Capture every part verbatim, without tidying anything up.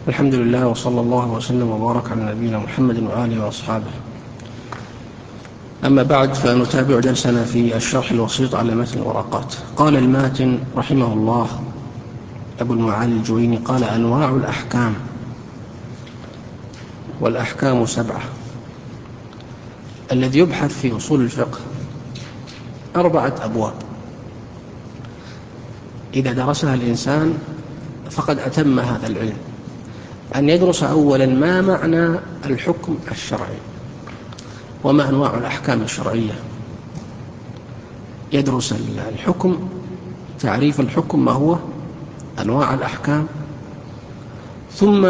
الحمد لله وصلى الله وسلم وبارك على نبينا محمد وآله وأصحابه. أما بعد، فنتابع درسنا في الشرح الوسيط على متن الورقات. قال الماتن رحمه الله أبو المعالي الجويني قال: أنواع الأحكام. والأحكام سبعة. الذي يبحث في أصول الفقه أربعة أبواب، إذا درسها الإنسان فقد أتم هذا العلم. أن يدرس أولا ما معنى الحكم الشرعي وما أنواع الأحكام الشرعية. يدرس الحكم، تعريف الحكم ما هو، أنواع الأحكام، ثم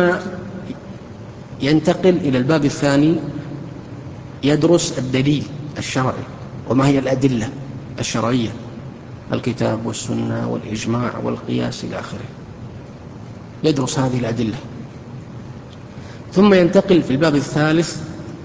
ينتقل إلى الباب الثاني، يدرس الدليل الشرعي وما هي الأدلة الشرعية، الكتاب والسنة والإجماع والقياس إلى آخره. يدرس هذه الأدلة، ثم ينتقل في الباب الثالث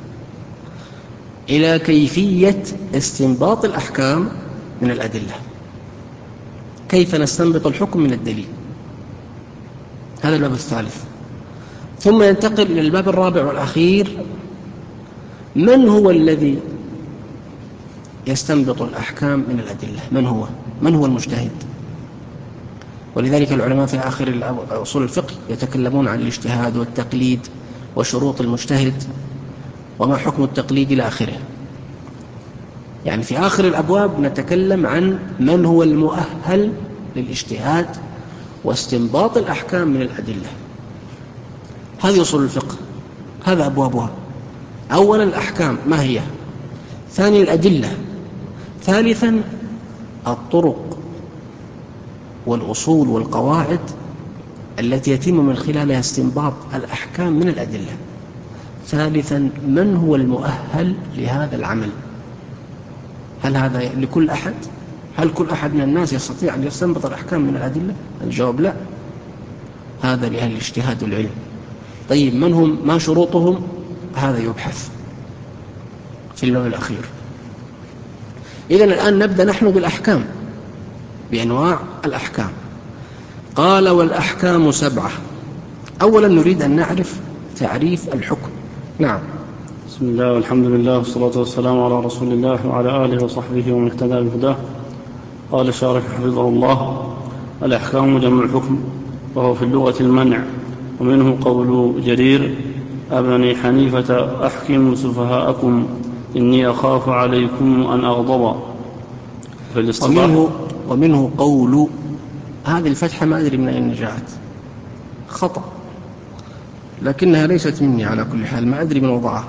إلى كيفية استنباط الأحكام من الأدلة. كيف نستنبط الحكم من الدليل، هذا الباب الثالث. ثم ينتقل إلى الباب الرابع والأخير: من هو الذي يستنبط الأحكام من الأدلة؟ من هو من هو المجتهد؟ ولذلك العلماء في آخر أصول الفقه يتكلمون عن الاجتهاد والتقليد وشروط المجتهد وما حكم التقليد إلى آخره. يعني في آخر الأبواب نتكلم عن من هو المؤهل للاجتهاد واستنباط الأحكام من الأدلة. هذه أصول الفقه، هذا أبوابها. أولا الأحكام ما هي، ثانيا الأدلة، ثالثا الطرق والأصول والقواعد التي يتم من خلالها استنباط الأحكام من الأدلة، ثالثا من هو المؤهل لهذا العمل. هل هذا لكل أحد؟ هل كل أحد من الناس يستطيع أن يستنبط الأحكام من الأدلة؟ الجواب لا، هذا لأهل الاجتهاد والعلم. طيب من هم، ما شروطهم؟ هذا يبحث في الباب الأخير. إذن الآن نبدأ نحن بالأحكام، بأنواع الأحكام. قال: والأحكام سبعة. أولا نريد أن نعرف تعريف الحكم. نعم. بسم الله والحمد لله والصلاة والسلام على رسول الله وعلى آله وصحبه ومن اهتدى بهداه. قال الشارح حفظه الله: الأحكام جمع حكم، وهو في اللغة المنع، ومنه قول جرير: أبني حنيفة أحكموا سفهاءكم إني أخاف عليكم أن أغضب. في الاصطلاح ومنه, ومنه قول، هذه الفتحة ما أدري من أين جاءت، خطأ، لكنها ليست مني على كل حال، ما أدري من وضعها.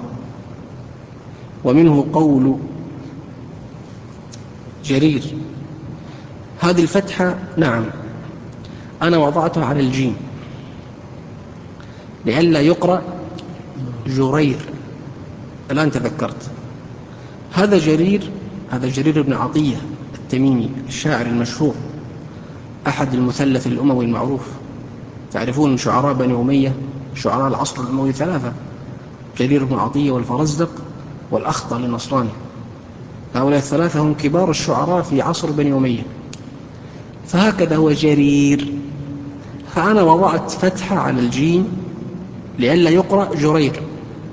ومنه قول جرير، هذه الفتحة نعم أنا وضعتها على الجيم لئلا يقرأ جرير. الآن تذكرت، هذا جرير، هذا جرير بن عطية التميمي الشاعر المشهور، أحد المثلث الأموي المعروف. تعرفون شعراء بني أمية، شعراء العصر الأموي ثلاثة: جرير بن عطية والفرزدق والأخطل النصراني. هؤلاء الثلاثة هم كبار الشعراء في عصر بني أمية. فهكذا هو جرير، فأنا وضعت فتحة على الجيم لئلا يقرأ جرير،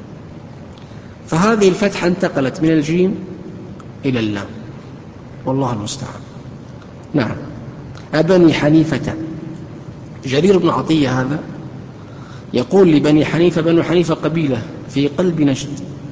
فهذه الفتحة انتقلت من الجيم إلى اللام، والله المستعان. نعم. أبني حنيفة، جرير بن عطية هذا يقول لبني حنيفة، بنو حنيفة قبيلة في قلب نجد،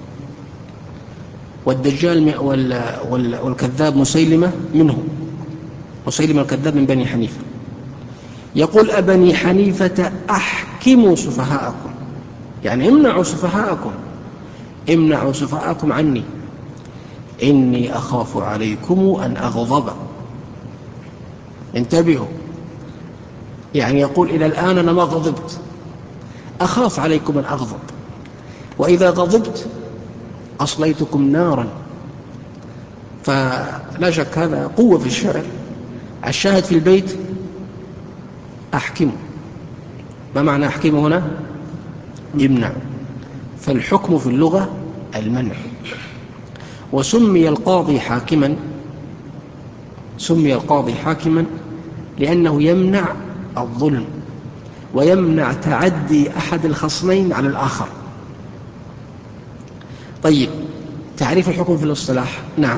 والدجال والكذاب مسيلمة منه، مسيلمة الكذاب من بني حنيفة. يقول: أبني حنيفة أحكموا سفهاءكم، يعني امنعوا سفهاءكم، امنعوا سفهاءكم عني، إني أخاف عليكم أن أغضب. انتبهوا، يعني يقول إلى الآن أنا ما غضبت، أخاف عليكم أن أغضب، وإذا غضبت أصليتكم نارا. فلا شك هذا قوة في الشعر. الشاهد في البيت: أحكموا. ما معنى أحكموا هنا؟ يمنع. فالحكم في اللغة المنع. وسمي القاضي حاكما، سمي القاضي حاكما لأنه يمنع الظلم، ويمنع تعدي أحد الخصمين على الآخر. طيب، تعريف الحكم في الاصطلاح. نعم.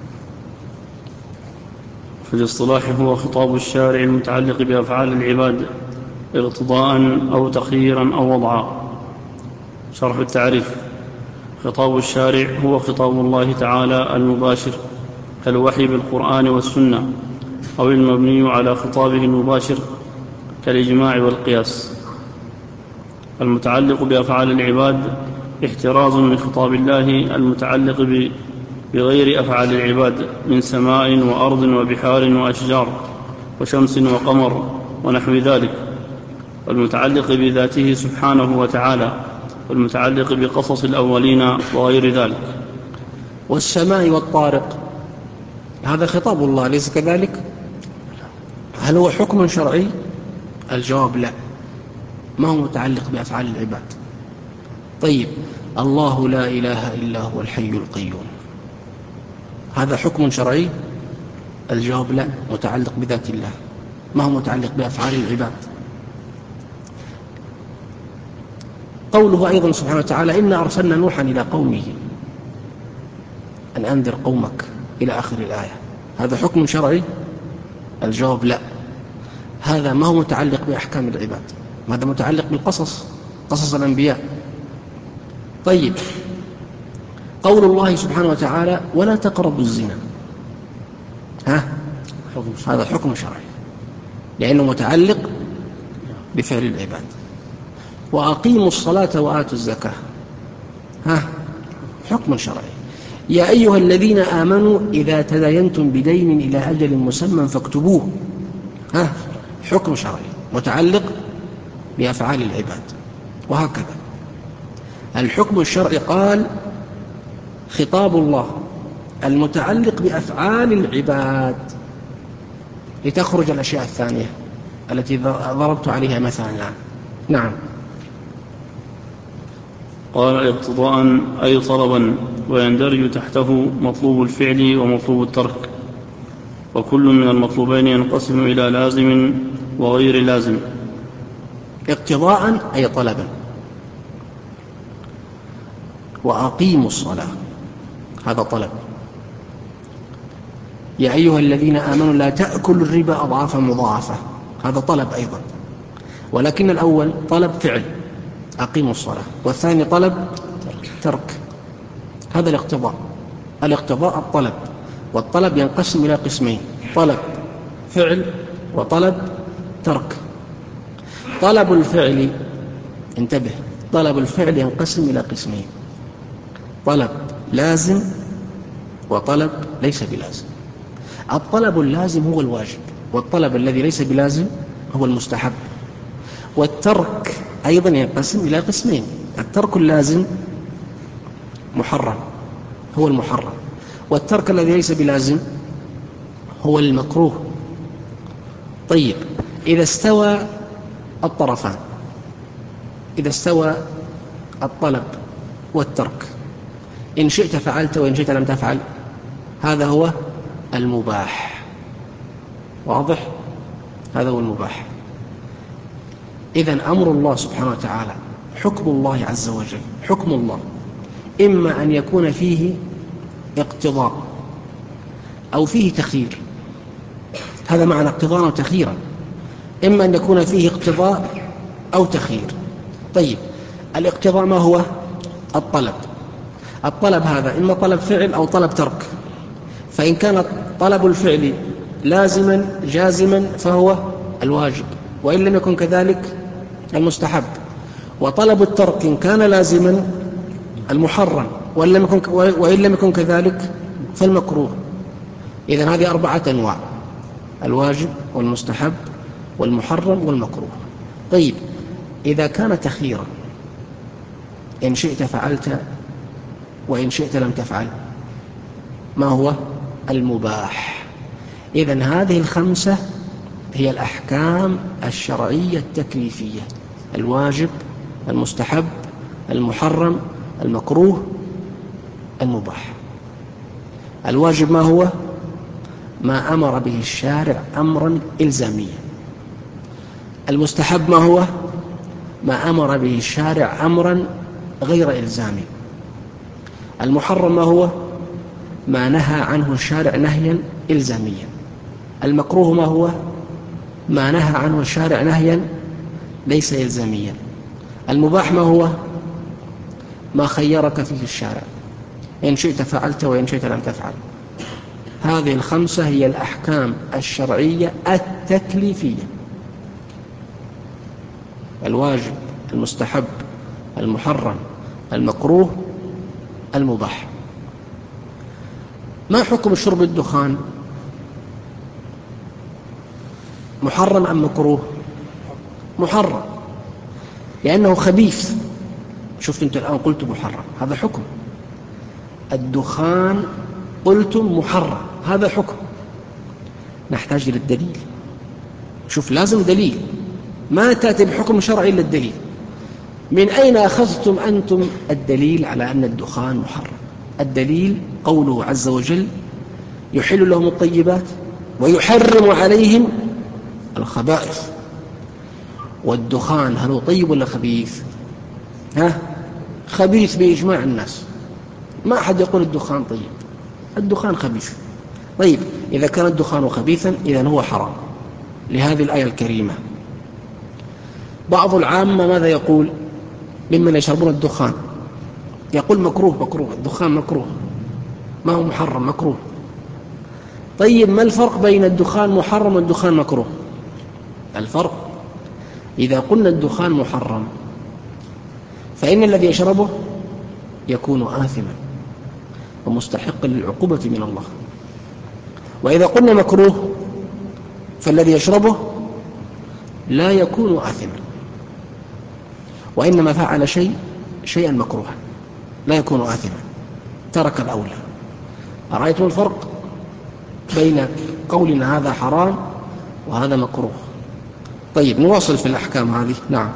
في الاصطلاح هو خطاب الشارع المتعلق بأفعال العباد اقتضاء أو تخييرا أو وضعا. شرح التعريف: خطاب الشارع هو خطاب الله تعالى المباشر كالوحي بالقرآن والسنة، أو المبني على خطابه المباشر كالإجماع والقياس. المتعلق بأفعال العباد احتراز من خطاب الله المتعلق بغير أفعال العباد من سماء وأرض وبحار وأشجار وشمس وقمر ونحو ذلك، والمتعلق بذاته سبحانه وتعالى، والمتعلق بقصص الأولين وغير ذلك. والسماء والطارق هذا خطاب الله، ليس كذلك؟ هل هو حكم شرعي؟ الجواب لا، ما هو متعلق بأفعال العباد. طيب، الله لا إله إلا هو الحي القيوم، هذا حكم شرعي؟ الجواب لا، متعلق بذات الله، ما هو متعلق بأفعال العباد. قوله أيضا سبحانه وتعالى: إنا أرسلنا نوحا إلى قومه أن أنذر قومك إلى آخر الآية، هذا حكم شرعي؟ الجواب لا، هذا ما هو متعلق بأحكام العباد، هذا متعلق بالقصص، قصص الأنبياء. طيب، قول الله سبحانه وتعالى: ولا تقربوا الزنا، ها؟ هذا حكم شرعي لأنه متعلق بفعل العباد. وأقيموا الصلاة وآتوا الزكاة، ها؟ حكم شرعي. يا أيها الذين آمنوا إذا تداينتم بدين إلى أجل مسمى فاكتبوه، ها؟ حكم شرعي متعلق بأفعال العباد. وهكذا الحكم الشرعي قال خطاب الله المتعلق بأفعال العباد، لتخرج الأشياء الثانية التي ضربت عليها مثلا الآن. نعم. قال اقتضاء أي طلبا، ويندرج تحته مطلوب الفعل ومطلوب الترك، وكل من المطلوبين ينقسم إلى لازم وغير لازم. اقتضاء أي طلبا، وأقيموا الصلاة هذا طلب. يا أيها الذين آمنوا لا تأكلوا الربا أضعافا مضاعفة، هذا طلب أيضا، ولكن الأول طلب فعل أقيموا الصلاة، والثاني طلب ترك. هذا الاقتضاء. الاقتضاء الطلب، والطلب ينقسم إلى قسمين: طلب فعل وطلب ترك. طلب الفعل، انتبه، طلب الفعل ينقسم إلى قسمين: طلب لازم وطلب ليس بلازم. الطلب اللازم هو الواجب، والطلب الذي ليس بلازم هو المستحب. والترك أيضا ينقسم إلى قسمين: الترك اللازم محرم هو المحرم، والترك الذي ليس بلازم هو المكروه. طيب، إذا استوى الطرفان، إذا استوى الطلب والترك، إن شئت فعلت وإن شئت لم تفعل، هذا هو المباح. واضح؟ هذا هو المباح. إذن أمر الله سبحانه وتعالى، حكم الله عز وجل، حكم الله إما أن يكون فيه اقتضاء أو فيه تخيير. هذا معنى اقتضاء وتخييرا، إما أن يكون فيه اقتضاء أو تخيير. طيب، الاقتضاء ما هو؟ الطلب. الطلب هذا إما طلب فعل أو طلب ترك، فإن كان طلب الفعل لازما جازما فهو الواجب، وإن لم يكن كذلك المستحب. وطلب الترك إن كان لازما المحرم، وإن لم يكن, وإن لم يكن كذلك فالمكروه. إذن هذه أربعة أنواع: الواجب والمستحب والمحرم والمكروه. طيب، إذا كان تخييرا، إن شئت فعلت وإن شئت لم تفعل، ما هو؟ المباح. إذن هذه الخمسة هي الأحكام الشرعية التكليفية: الواجب، المستحب، المحرم، المكروه، المباح. الواجب ما هو؟ ما أمر به الشارع أمرا إلزاميا. المستحب ما هو؟ ما أمر به الشارع أمرا غير إلزامي. المحرم ما هو؟ ما نهى عنه الشارع نهيا إلزاميا. المكروه ما هو؟ ما نهى عنه الشارع نهيا ليس إلزاميا. المباح ما هو؟ ما خيرك فيه الشارع، إن شئت فعلت وإن شئت لم تفعل. هذه الخمسة هي الأحكام الشرعية التكليفية: الواجب، المستحب، المحرم، المكروه، المباح. ما حكم شرب الدخان؟ محرم أم مكروه؟ محرم، لأنه خبيث. شفت أنت الآن قلت محرم، هذا حكم. الدخان قلتم محرم، هذا حكم. نحتاج إلى الدليل. شوف، لازم دليل، ما تأتي بحكم شرعي إلا الدليل. من أين أخذتم أنتم الدليل على أن الدخان محرم؟ الدليل قوله عز وجل: يحل لهم الطيبات ويحرم عليهم الخبائث. والدخان هل هو طيب ولا خبيث؟ ها؟ خبيث بإجماع الناس، ما أحد يقول الدخان طيب، الدخان خبيث. طيب، إذا كان الدخان خبيثا إذن هو حرام لهذه الآية الكريمة. بعض العامة ماذا يقول ممن يشربون الدخان؟ يقول مكروه، مكروه، الدخان مكروه، ما هو محرم، مكروه. طيب، ما الفرق بين الدخان محرم والدخان مكروه؟ الفرق: إذا قلنا الدخان محرم فإن الذي يشربه يكون آثما ومستحقا للعقوبة من الله. وإذا قلنا مكروه فالذي يشربه لا يكون آثما، وإنما فعل شيء شيئا مكروها، لا يكون آثما، ترك الأولى. أرأيتم الفرق بين قولنا هذا حرام وهذا مكروه؟ طيب، نواصل في الأحكام هذه. نعم.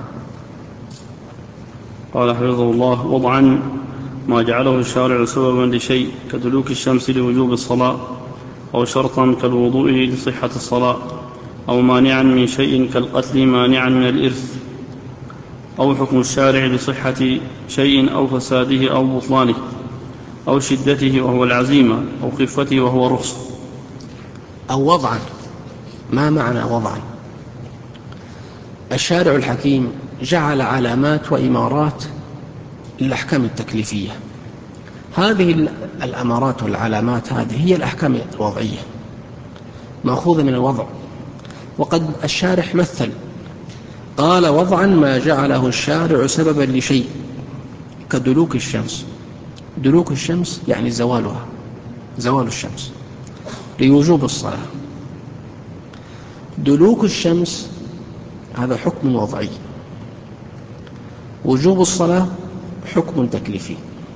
قال حفظه الله: وضعا ما جعله الشارع سببا لشيء كدلوك الشمس لوجوب الصلاة، أو شرطا كالوضوء لصحة الصلاة، أو مانعا من شيء كالقتل مانعا من الإرث، أو حكم الشارع بصحة شيء أو فساده أو بطلانه، أو شدته وهو العزيمة، أو خفته وهو رخصة. أو وضعا. ما معنى وضعا؟ الشارع الحكيم جعل علامات وإمارات للأحكام التكليفية. هذه الأمارات والعلامات هذه هي الأحكام الوضعية مأخوذة من الوضع. وقد الشارح مثل، قال: وضعا ما جعله الشارع سببا لشيء كدلوك الشمس. دلوك الشمس يعني زوالها، زوال الشمس لوجوب الصلاة. دلوك الشمس هذا حكم وضعي، وجوب الصلاة حكم تكليفي.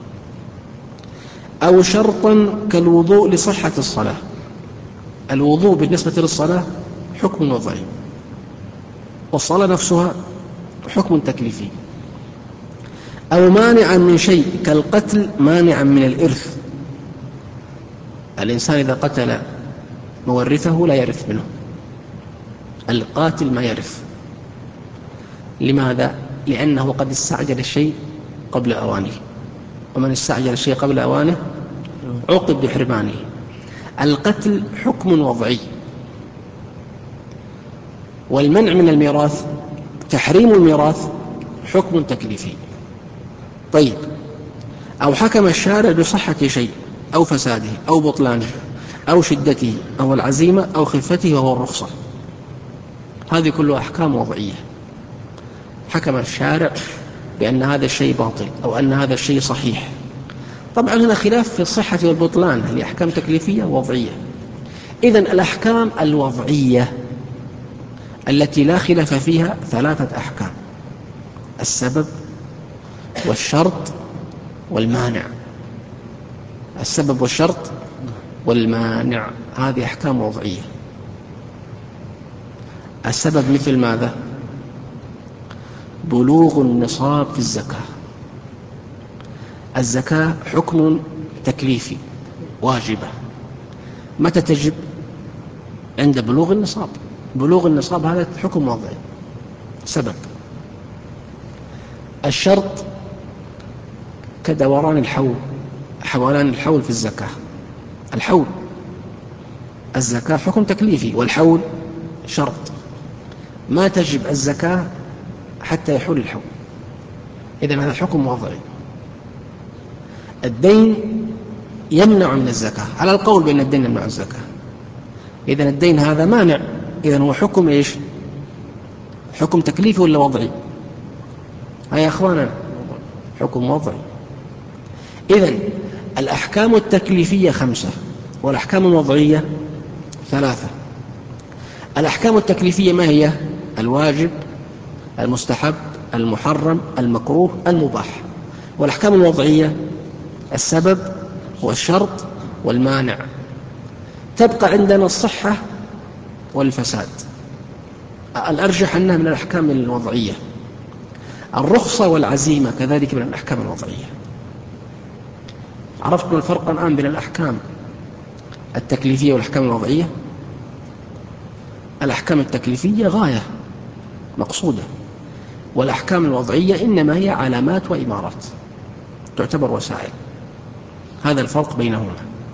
أو شرطا كالوضوء لصحة الصلاة. الوضوء بالنسبة للصلاة حكم وضعي، والصلاة نفسها حكم تكليفي. أو مانعا من شيء كالقتل مانعا من الإرث. الإنسان إذا قتل مورثه لا يرث منه، القاتل ما يرث. لماذا؟ لأنه قد استعجل الشيء قبل أوانه، ومن استعجل الشيء قبل أوانه عوقب بحرمانه. القتل حكم وضعي، والمنع من الميراث، تحريم الميراث، حكم تكليفي. طيب، أو حكم الشارع بصحة شيء أو فساده أو بطلانه أو شدته أو العزيمة أو خفته وهو الرخصة. هذه كلها أحكام وضعية. حكم الشارع بأن هذا الشيء باطل أو أن هذا الشيء صحيح. طبعا هنا خلاف في الصحة والبطلان، هذه أحكام تكليفية وضعية. إذن الأحكام الوضعية التي لا خلاف فيها ثلاثة أحكام: السبب والشرط والمانع. السبب والشرط والمانع هذه أحكام وضعية. السبب مثل ماذا؟ بلوغ النصاب في الزكاة. الزكاة حكم تكليفي واجبة. متى تجب؟ عند بلوغ النصاب. بلوغ النصاب هذا حكم وضعي، سبب. الشرط كدوران الحول، حولان الحول في الزكاة. الحول الزكاة حكم تكليفي، والحول شرط، ما تجب الزكاة حتى يحول الحول، إذن هذا حكم وضعي. الدين يمنع من الزكاة على القول بأن الدين يمنع الزكاة، إذن الدين هذا مانع، إذن هو حكم إيش؟ حكم تكليفي ولا وضعي؟ هيا يا أخوانا، حكم وضعي. إذن الأحكام التكليفية خمسة والأحكام الوضعية ثلاثة. الأحكام التكليفية ما هي؟ الواجب، المستحب، المحرم، المكروه، المباح. والأحكام الوضعية السبب والشرط والمانع. تبقى عندنا الصحة والفساد، الأرجح أنها من الأحكام الوضعية. الرخصة والعزيمة كذلك من الأحكام الوضعية. عرفتم الفرق الآن بين الأحكام التكليفية والأحكام الوضعية؟ الأحكام التكليفية غاية مقصودة، والأحكام الوضعية إنما هي علامات وإمارات تعتبر وسائل. هذا الفرق بينهما.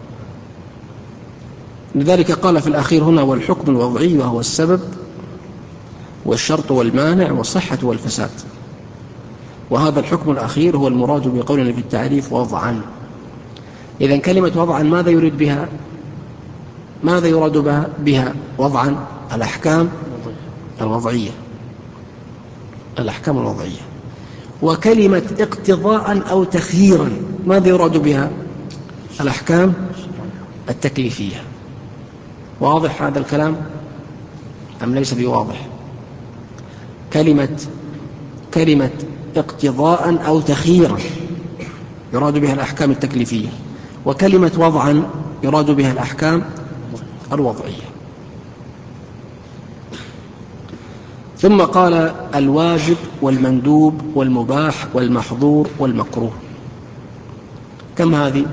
لذلك قال في الأخير هنا: والحكم الوضعي وهو السبب والشرط والمانع والصحة والفساد. وهذا الحكم الأخير هو المراد بقولنا في التعريف وضعا. إذن كلمة وضعا ماذا يريد بها؟ ماذا يراد بها, بها وضعا؟ الأحكام الوضعية، الأحكام الوضعية. وكلمة اقتضاء أو تخييرا ماذا يراد بها؟ الأحكام التكليفية. واضح هذا الكلام أم ليس بواضح؟ كلمة كلمة اقتضاء أو تخييرا يراد بها الأحكام التكليفية، وكلمة وضعا يراد بها الأحكام الوضعية. ثم قال: الواجب والمندوب والمباح والمحظور والمكروه. كم هذه؟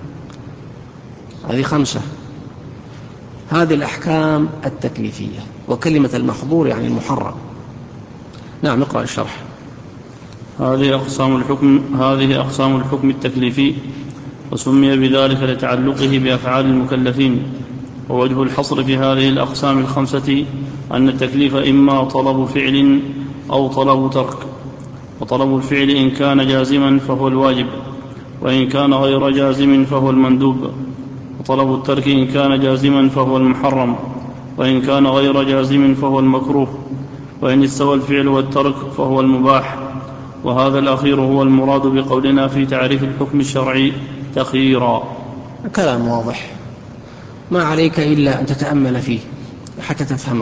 هذه خمسة. هذه الأحكام التكليفية. وكلمة المحظور يعني المحرم. نعم، اقرأ الشرح. هذه أقسام الحكم هذه أقسام الحكم التكليفي، وسمي بذلك لتعلقه بأفعال المكلفين. ووجه الحصر في هذه الأقسام الخمسة أن التكليف إما طلب فعل أو طلب ترك. وطلب الفعل إن كان جازما فهو الواجب، وإن كان غير جازم فهو المندوب. وطلب الترك إن كان جازما فهو المحرم، وإن كان غير جازم فهو المكروه، وإن استوى الفعل والترك فهو المباح. وهذا الأخير هو المراد بقولنا في تعريف الحكم الشرعي تخييرا. كلام واضح، ما عليك إلا أن تتأمل فيه حتى تفهمه.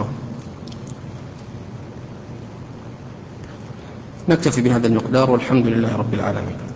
نكتفي بهذا المقدار، والحمد لله رب العالمين.